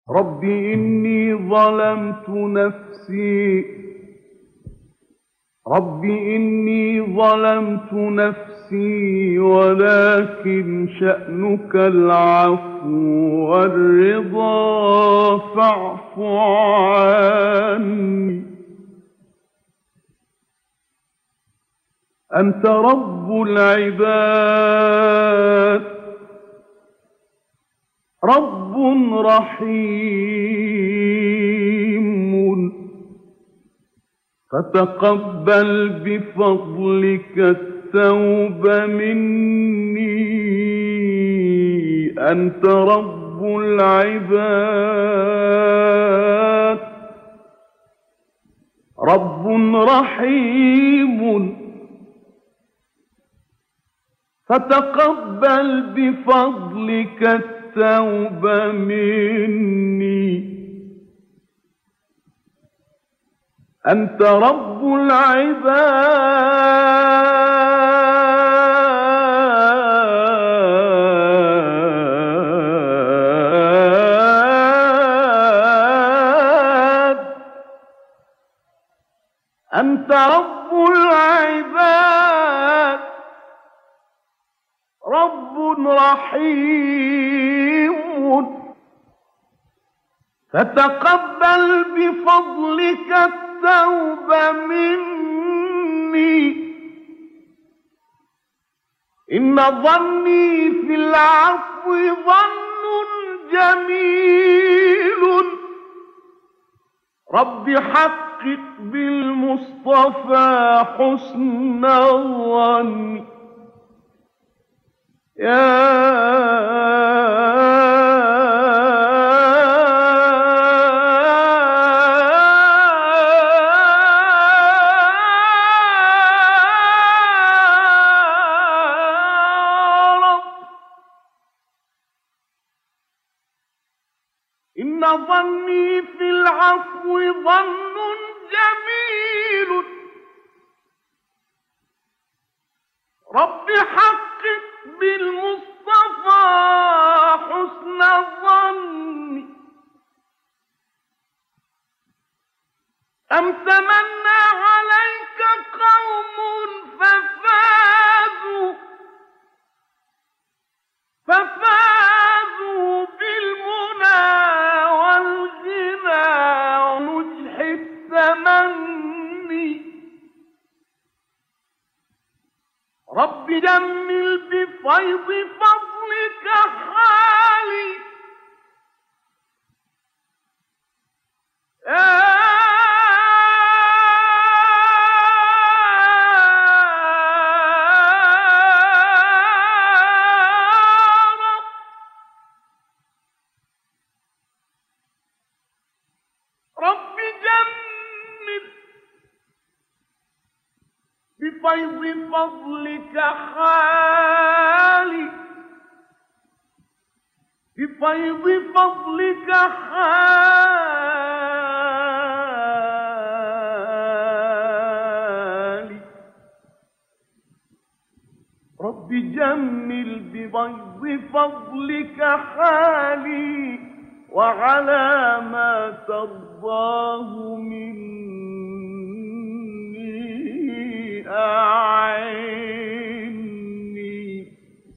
رب إني ظلمت نفسي رب إني ظلمت نفسي ولكن شأنك العفو والرضا فاعف عني أنت رب العباد رب رحيم فتقبل بفضلك التوبة مني أنت رب العباد رب رحيم فتقبل بفضلك التوبة مني أنت رب العباد أنت رب العباد رب رحيم فتقبل بفضلك التوبة مني إن ظني في العفو ظن جميل رب حقق بالمصطفى حسن الظن إن ظني في العفو ظن جميل رب حقق بالمصطفى حسن الظن أم تمنى عليك قوم ففازوا بالمنى والغنى ونجح التمني رب جمل بفيض فضلك حالي رب جمل بفيض فضلك حالي بفيض فضلك حالي رب جمل بفيض فضلك حالي وعلى ما ترضاه مني أعين